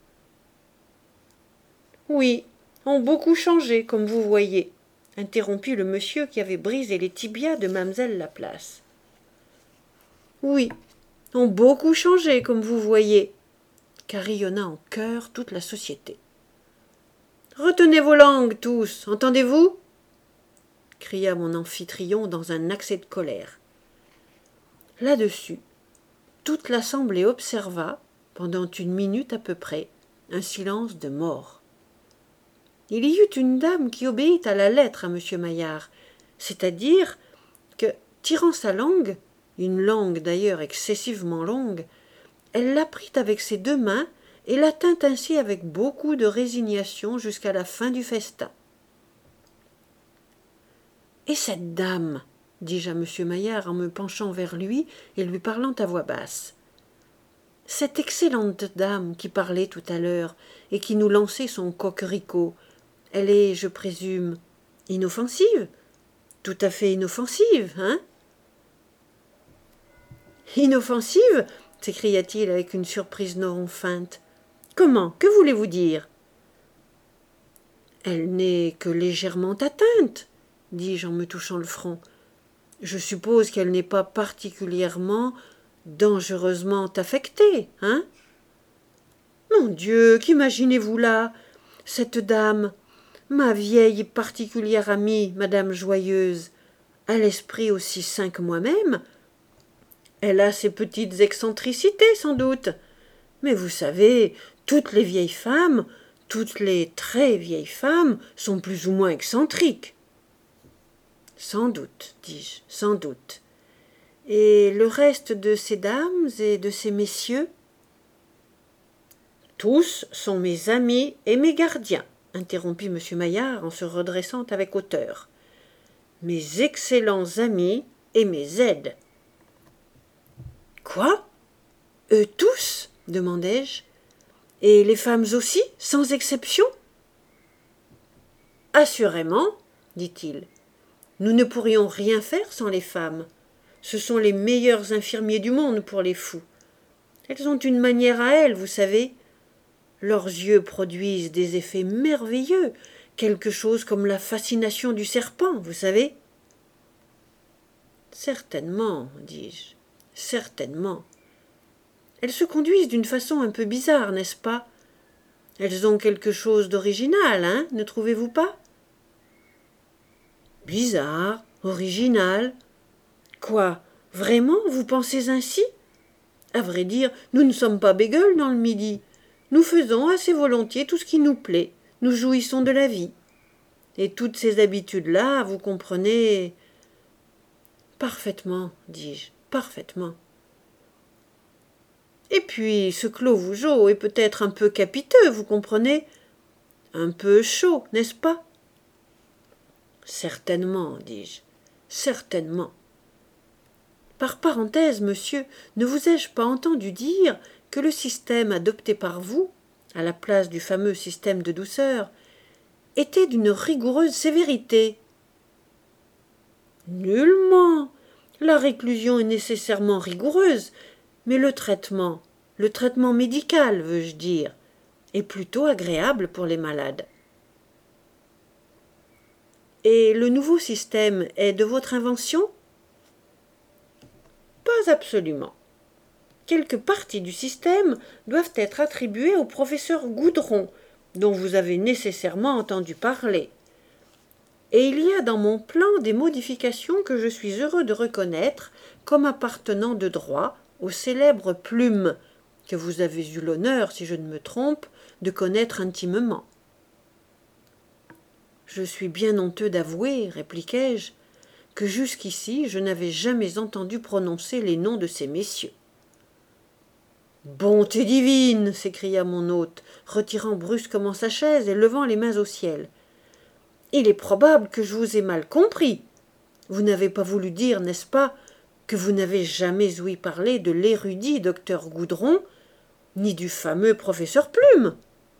Oui, ont beaucoup changé, comme vous voyez, interrompit le monsieur qui avait brisé les tibias de mamselle Laplace. Oui, ont beaucoup changé, comme vous voyez, carillonna en chœur toute la société. Retenez vos langues, tous, entendez-vous ? Cria mon amphitryon dans un accès de colère. Là-dessus, toute l'assemblée observa, pendant une minute à peu près, un silence de mort. Il y eut une dame qui obéit à la lettre à monsieur Maillard, c'est-à-dire que, tirant sa langue, une langue d'ailleurs excessivement longue, elle la prit avec ses deux mains et la tint ainsi avec beaucoup de résignation jusqu'à la fin du festin. « Et cette dame ?» dis-je à monsieur Maillard en me penchant vers lui et lui parlant à voix basse. « Cette excellente dame qui parlait tout à l'heure et qui nous lançait son coquericot, elle est, je présume, inoffensive ? Tout à fait inoffensive, hein ?»« Inoffensive ?» s'écria-t-il avec une surprise non feinte. « Comment ? Que voulez-vous dire ?»« Elle n'est que légèrement atteinte, » dis-je en me touchant le front. « Je suppose qu'elle n'est pas particulièrement, dangereusement affectée, hein ?»« Mon Dieu, qu'imaginez-vous là ? Cette dame, ma vieille et particulière amie, Madame Joyeuse, a l'esprit aussi sain que moi-même. Elle a ses petites excentricités, sans doute. Mais vous savez, toutes les vieilles femmes, toutes les très vieilles femmes sont plus ou moins excentriques. » « Sans doute, dis-je, sans doute. Et le reste de ces dames et de ces messieurs ? » ?»« Tous sont mes amis et mes gardiens, » interrompit monsieur Maillard en se redressant avec hauteur. « Mes excellents amis et mes aides. »« Quoi ? Eux tous ? demandai-je. Et les femmes aussi, sans exception ? » ?»« Assurément, dit-il. Nous ne pourrions rien faire sans les femmes. Ce sont les meilleurs infirmiers du monde pour les fous. Elles ont une manière à elles, vous savez. Leurs yeux produisent des effets merveilleux, quelque chose comme la fascination du serpent, vous savez. Certainement, dis-je, certainement. Elles se conduisent d'une façon un peu bizarre, n'est-ce pas ? Elles ont quelque chose d'original, hein, ne trouvez-vous pas ? Bizarre, original. Quoi, vraiment, vous pensez ainsi ? À vrai dire, nous ne sommes pas bégueules dans le Midi. Nous faisons assez volontiers tout ce qui nous plaît, nous jouissons de la vie. Et toutes ces habitudes-là, vous comprenez… Parfaitement, dis-je, parfaitement. Et puis, ce Clos Vougeot est peut-être un peu capiteux, vous comprenez? Un peu chaud, n'est-ce pas? Certainement, dis-je, certainement. Par parenthèse, monsieur, ne vous ai-je pas entendu dire que le système adopté par vous, à la place du fameux système de douceur, était d'une rigoureuse sévérité? Nullement. La réclusion est nécessairement rigoureuse, mais le traitement, le traitement médical, veux-je dire, est plutôt agréable pour les malades. Et le nouveau système est de votre invention? Pas absolument. Quelques parties du système doivent être attribuées au professeur Goudron, dont vous avez nécessairement entendu parler. Et il y a dans mon plan des modifications que je suis heureux de reconnaître comme appartenant de droit au célèbre Plume, que vous avez eu l'honneur, si je ne me trompe, de connaître intimement. Je suis bien honteux d'avouer, répliquai-je, que jusqu'ici je n'avais jamais entendu prononcer les noms de ces messieurs. Bonté divine, s'écria mon hôte, retirant brusquement sa chaise et levant les mains au ciel. Il est probable que je vous ai mal compris. Vous n'avez pas voulu dire, n'est-ce pas, que vous n'avez jamais ouï parler de l'érudit docteur Goudron, ni du fameux professeur Plume.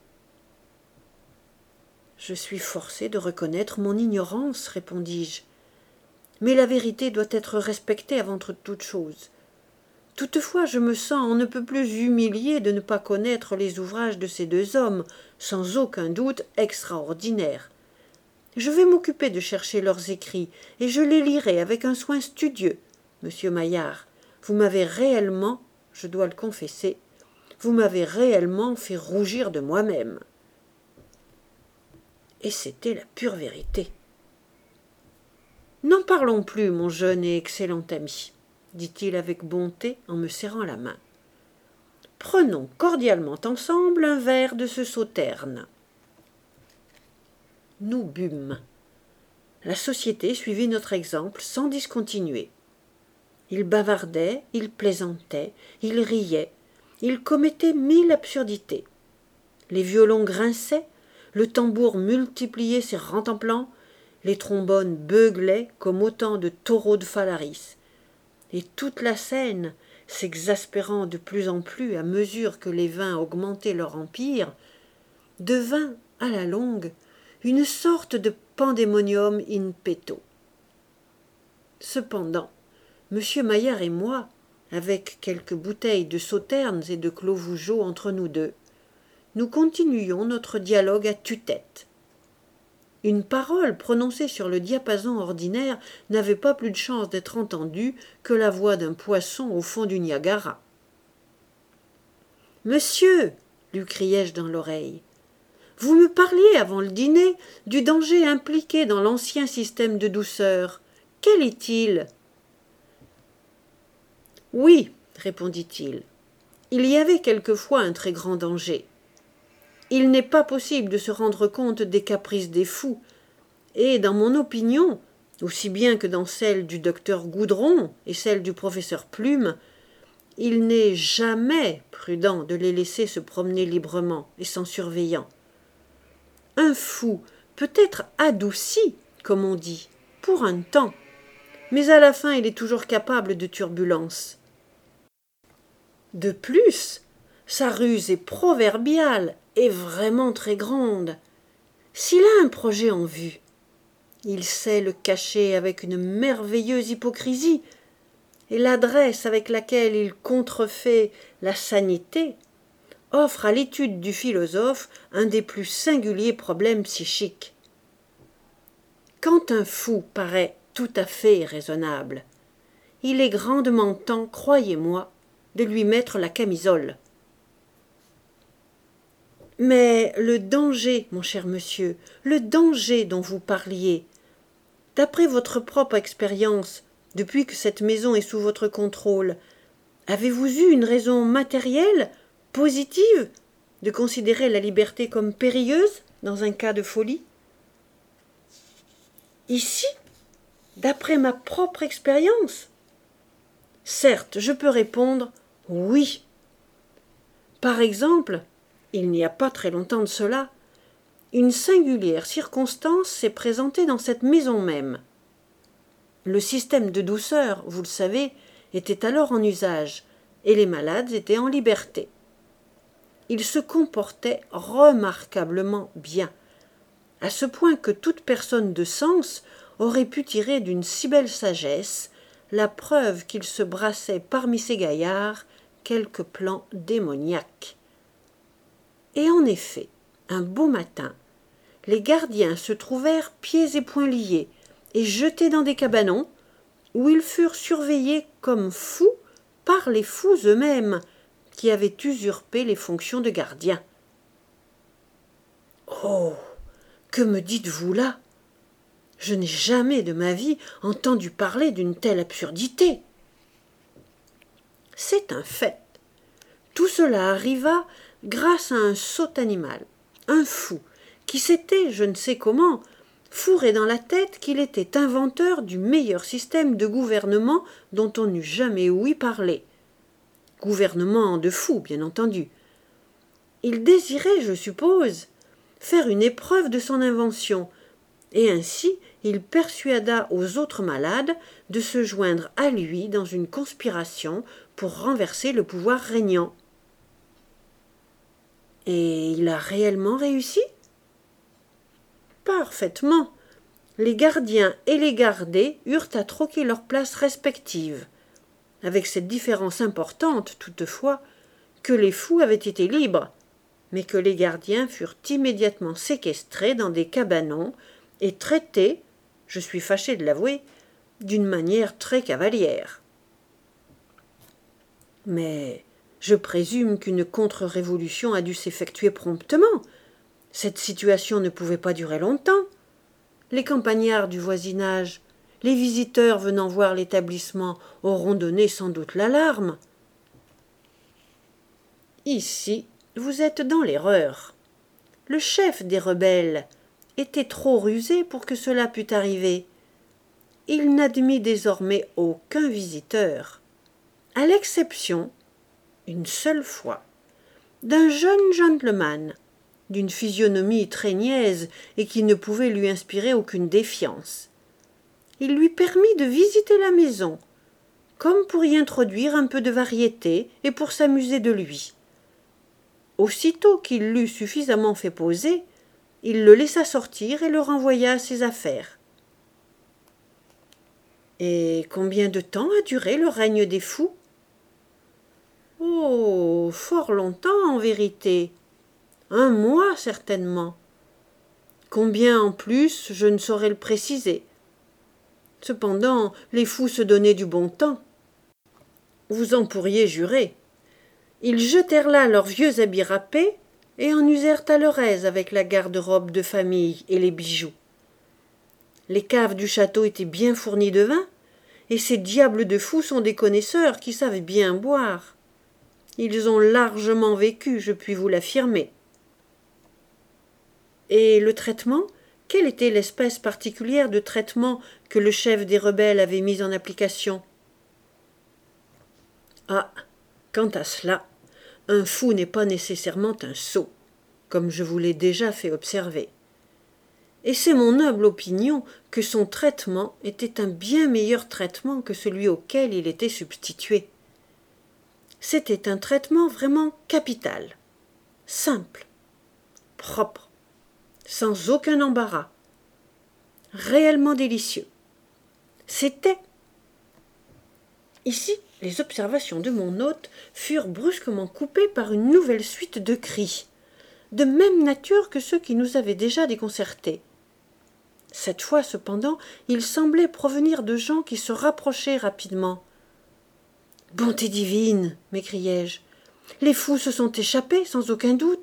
Je suis forcé de reconnaître mon ignorance, répondis-je. Mais la vérité doit être respectée avant toute chose. Toutefois, je me sens on ne peut plus humilié de ne pas connaître les ouvrages de ces deux hommes, sans aucun doute extraordinaires. Je vais m'occuper de chercher leurs écrits, et je les lirai avec un soin studieux. Monsieur Maillard, vous m'avez réellement, je dois le confesser, vous m'avez réellement fait rougir de moi-même. Et c'était la pure vérité. N'en parlons plus, mon jeune et excellent ami, dit-il avec bonté en me serrant la main. Prenons cordialement ensemble un verre de ce sauterne. Nous bûmes. La société suivit notre exemple sans discontinuer. Il bavardait, il plaisantait, il riait, il commettait mille absurdités. Les violons grinçaient, le tambour multipliait ses rentemplants, les trombones beuglaient comme autant de taureaux de Phalaris. Et toute la scène, s'exaspérant de plus en plus à mesure que les vins augmentaient leur empire, devint, à la longue, une sorte de pandémonium in petto. Cependant, M. Maillard et moi, avec quelques bouteilles de sauternes et de Clos Vougeot entre nous deux, nous continuions notre dialogue à tue-tête. Une parole prononcée sur le diapason ordinaire n'avait pas plus de chance d'être entendue que la voix d'un poisson au fond du Niagara. « Monsieur !» lui criai-je dans l'oreille. « Vous me parliez avant le dîner du danger impliqué dans l'ancien système de douceur. Quel est-il » ? « Oui, répondit-il, il y avait quelquefois un très grand danger. Il n'est pas possible de se rendre compte des caprices des fous, et dans mon opinion, aussi bien que dans celle du docteur Goudron et celle du professeur Plume, il n'est jamais prudent de les laisser se promener librement et sans surveillant. Un fou peut être adouci, comme on dit, pour un temps, mais à la fin il est toujours capable de turbulences. De plus, sa ruse est proverbiale et vraiment très grande. S'il a un projet en vue, il sait le cacher avec une merveilleuse hypocrisie, et l'adresse avec laquelle il contrefait la sanité offre à l'étude du philosophe un des plus singuliers problèmes psychiques. Quand un fou paraît tout à fait raisonnable, il est grandement temps, croyez-moi, de lui mettre la camisole. Mais le danger, mon cher monsieur, le danger dont vous parliez, d'après votre propre expérience, depuis que cette maison est sous votre contrôle, avez-vous eu une raison matérielle, positive, de considérer la liberté comme périlleuse dans un cas de folie? Ici, d'après ma propre expérience? Certes, je peux répondre oui. Par exemple, il n'y a pas très longtemps de cela, une singulière circonstance s'est présentée dans cette maison même. Le système de douceur, vous le savez, était alors en usage, et les malades étaient en liberté. Ils se comportaient remarquablement bien, à ce point que toute personne de sens aurait pu tirer d'une si belle sagesse la preuve qu'il se brassait parmi ces gaillards quelques plans démoniaques. Et en effet, un beau matin, les gardiens se trouvèrent pieds et poings liés et jetés dans des cabanons, où ils furent surveillés comme fous par les fous eux-mêmes, qui avaient usurpé les fonctions de gardiens. Oh, que me dites-vous là? Je n'ai jamais de ma vie entendu parler d'une telle absurdité. C'est un fait. Tout cela arriva grâce à un sot animal, un fou, qui s'était, je ne sais comment, fourré dans la tête qu'il était inventeur du meilleur système de gouvernement dont on n'eût jamais ouï parler. Gouvernement de fous, bien entendu. Il désirait, je suppose, faire une épreuve de son invention, et ainsi il persuada aux autres malades de se joindre à lui dans une conspiration pour renverser le pouvoir régnant. Et il a réellement réussi? Parfaitement. Les gardiens et les gardés eurent à troquer leurs places respectives, avec cette différence importante, toutefois, que les fous avaient été libres, mais que les gardiens furent immédiatement séquestrés dans des cabanons et traités, je suis fâché de l'avouer, d'une manière très cavalière. Mais je présume qu'une contre-révolution a dû s'effectuer promptement. Cette situation ne pouvait pas durer longtemps. Les campagnards du voisinage, les visiteurs venant voir l'établissement auront donné sans doute l'alarme. Ici, vous êtes dans l'erreur. Le chef des rebelles était trop rusé pour que cela pût arriver. Il n'admit désormais aucun visiteur, à l'exception, une seule fois, d'un jeune gentleman, d'une physionomie très niaise et qui ne pouvait lui inspirer aucune défiance. Il lui permit de visiter la maison, comme pour y introduire un peu de variété et pour s'amuser de lui. Aussitôt qu'il l'eut suffisamment fait poser, il le laissa sortir et le renvoya à ses affaires. Et combien de temps a duré le règne des fous? Oh, fort longtemps en vérité. Un mois certainement. Combien en plus, je ne saurais le préciser. Cependant, les fous se donnaient du bon temps. Vous en pourriez jurer. Ils jetèrent là leurs vieux habits râpés et en usèrent à leur aise avec la garde-robe de famille et les bijoux. Les caves du château étaient bien fournies de vin, et ces diables de fous sont des connaisseurs qui savent bien boire. Ils ont largement vécu, je puis vous l'affirmer. Et le traitement? Quelle était l'espèce particulière de traitement que le chef des rebelles avait mis en application? Ah, quant à cela, un fou n'est pas nécessairement un sot, comme je vous l'ai déjà fait observer. Et c'est mon humble opinion que son traitement était un bien meilleur traitement que celui auquel il était substitué. C'était un traitement vraiment capital, simple, propre, sans aucun embarras, réellement délicieux. C'était... Ici, les observations de mon hôte furent brusquement coupées par une nouvelle suite de cris, de même nature que ceux qui nous avaient déjà déconcertés. Cette fois, cependant, ils semblaient provenir de gens qui se rapprochaient rapidement. « Bonté divine !» m'écriai-je. « Les fous se sont échappés, sans aucun doute. »«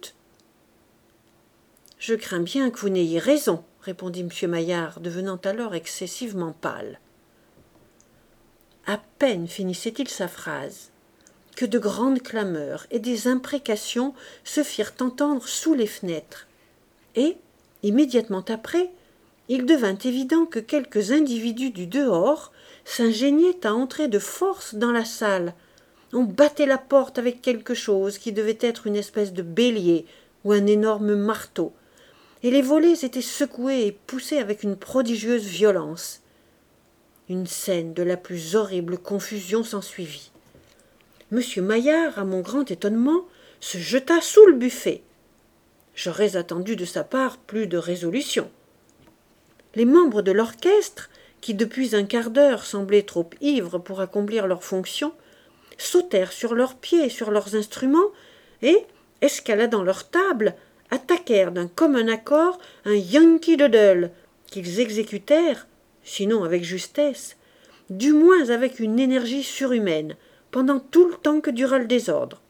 Je crains bien que vous n'ayez raison, » répondit M. Maillard, devenant alors excessivement pâle. À peine finissait-il sa phrase que de grandes clameurs et des imprécations se firent entendre sous les fenêtres. Et, immédiatement après, il devint évident que quelques individus du dehors s'ingéniaient à entrer de force dans la salle. On battait la porte avec quelque chose qui devait être une espèce de bélier ou un énorme marteau, et les volets étaient secoués et poussés avec une prodigieuse violence. Une scène de la plus horrible confusion s'ensuivit. Monsieur Maillard, à mon grand étonnement, se jeta sous le buffet. J'aurais attendu de sa part plus de résolution. Les membres de l'orchestre, qui depuis un quart d'heure semblaient trop ivres pour accomplir leurs fonctions, sautèrent sur leurs pieds et sur leurs instruments et, escaladant leur table, attaquèrent d'un commun accord un Yankee Doodle qu'ils exécutèrent, sinon avec justesse, du moins avec une énergie surhumaine, pendant tout le temps que dura le désordre.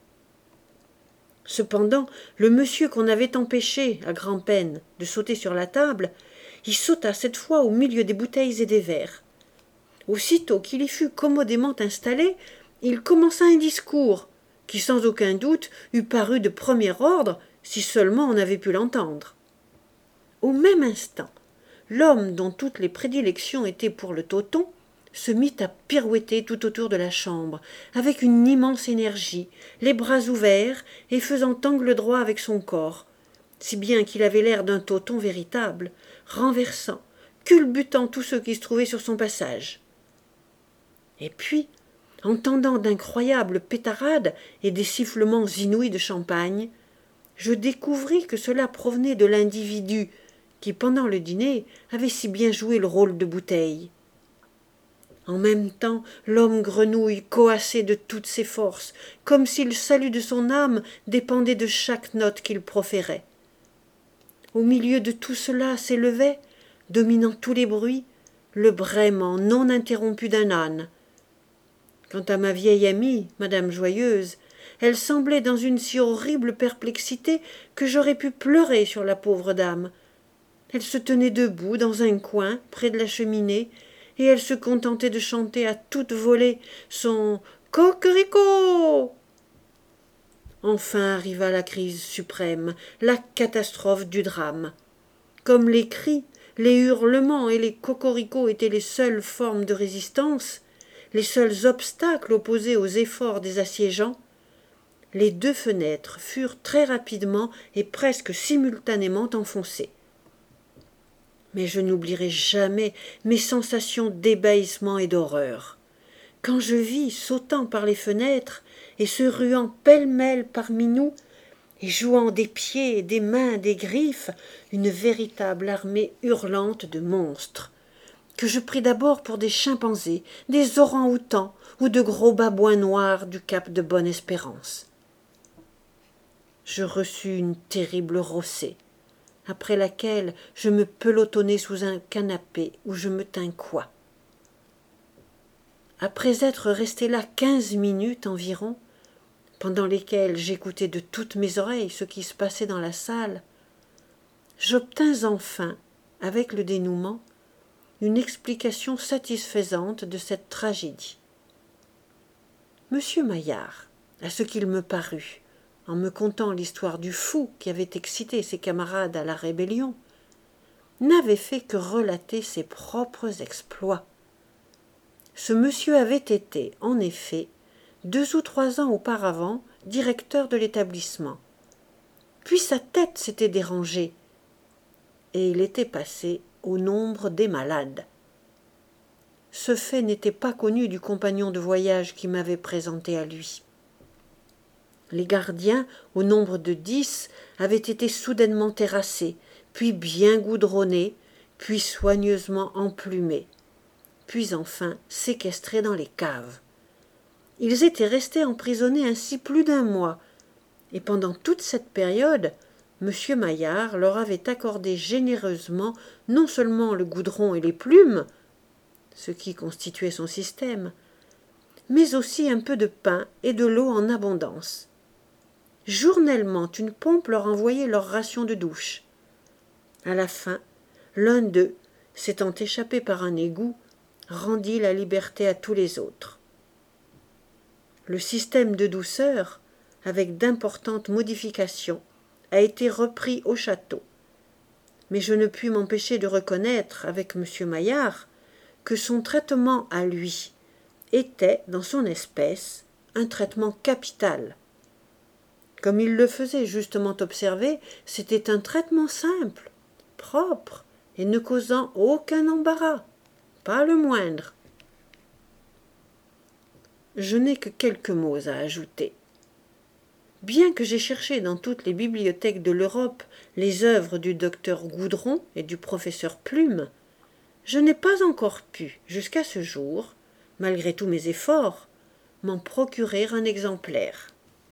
Cependant, le monsieur qu'on avait empêché, à grand-peine, de sauter sur la table, y sauta cette fois au milieu des bouteilles et des verres. Aussitôt qu'il y fut commodément installé, il commença un discours, qui sans aucun doute eût paru de premier ordre, si seulement on avait pu l'entendre. Au même instant, l'homme dont toutes les prédilections étaient pour le toton se mit à pirouetter tout autour de la chambre, avec une immense énergie, les bras ouverts et faisant angle droit avec son corps, si bien qu'il avait l'air d'un toton véritable, renversant, culbutant tous ceux qui se trouvaient sur son passage. Et puis, entendant d'incroyables pétarades et des sifflements inouïs de champagne, je découvris que cela provenait de l'individu qui, pendant le dîner, avait si bien joué le rôle de bouteille. En même temps, l'homme grenouille coassait de toutes ses forces, comme si le salut de son âme dépendait de chaque note qu'il proférait. Au milieu de tout cela s'élevait, dominant tous les bruits, le braiement non interrompu d'un âne. Quant à ma vieille amie, Madame Joyeuse, elle semblait dans une si horrible perplexité que j'aurais pu pleurer sur la pauvre dame. Elle se tenait debout dans un coin, près de la cheminée, et elle se contentait de chanter à toute volée son « Cocorico ». Enfin arriva la crise suprême, la catastrophe du drame. Comme les cris, les hurlements et les cocoricots étaient les seules formes de résistance, les seuls obstacles opposés aux efforts des assiégeants, les deux fenêtres furent très rapidement et presque simultanément enfoncées. Mais je n'oublierai jamais mes sensations d'ébahissement et d'horreur. Quand je vis, sautant par les fenêtres et se ruant pêle-mêle parmi nous, et jouant des pieds, des mains, des griffes, une véritable armée hurlante de monstres, que je pris d'abord pour des chimpanzés, des orang-outans ou de gros babouins noirs du cap de Bonne-Espérance. Je reçus une terrible rossée, après laquelle je me pelotonnai sous un canapé où je me tins coi. Après être resté là quinze minutes environ, pendant lesquelles j'écoutais de toutes mes oreilles ce qui se passait dans la salle, j'obtins enfin, avec le dénouement, une explication satisfaisante de cette tragédie. Monsieur Maillard, à ce qu'il me parut, en me contant l'histoire du fou qui avait excité ses camarades à la rébellion, n'avait fait que relater ses propres exploits. Ce monsieur avait été, en effet, deux ou trois ans auparavant, directeur de l'établissement. Puis sa tête s'était dérangée, et il était passé au nombre des malades. Ce fait n'était pas connu du compagnon de voyage qui m'avait présenté à lui. Les gardiens, au nombre de dix, avaient été soudainement terrassés, puis bien goudronnés, puis soigneusement emplumés, puis enfin séquestrés dans les caves. Ils étaient restés emprisonnés ainsi plus d'un mois, et pendant toute cette période, M. Maillard leur avait accordé généreusement non seulement le goudron et les plumes, ce qui constituait son système, mais aussi un peu de pain et de l'eau en abondance. Journellement, une pompe leur envoyait leur ration de douche. À la fin, l'un d'eux, s'étant échappé par un égout, rendit la liberté à tous les autres. Le système de douceur, avec d'importantes modifications, a été repris au château. Mais je ne puis m'empêcher de reconnaître, avec M. Maillard, que son traitement à lui était, dans son espèce, un traitement capital. Comme il le faisait justement observer, c'était un traitement simple, propre, et ne causant aucun embarras, pas le moindre. Je n'ai que quelques mots à ajouter. Bien que j'aie cherché dans toutes les bibliothèques de l'Europe les œuvres du docteur Goudron et du professeur Plume, je n'ai pas encore pu, jusqu'à ce jour, malgré tous mes efforts, m'en procurer un exemplaire.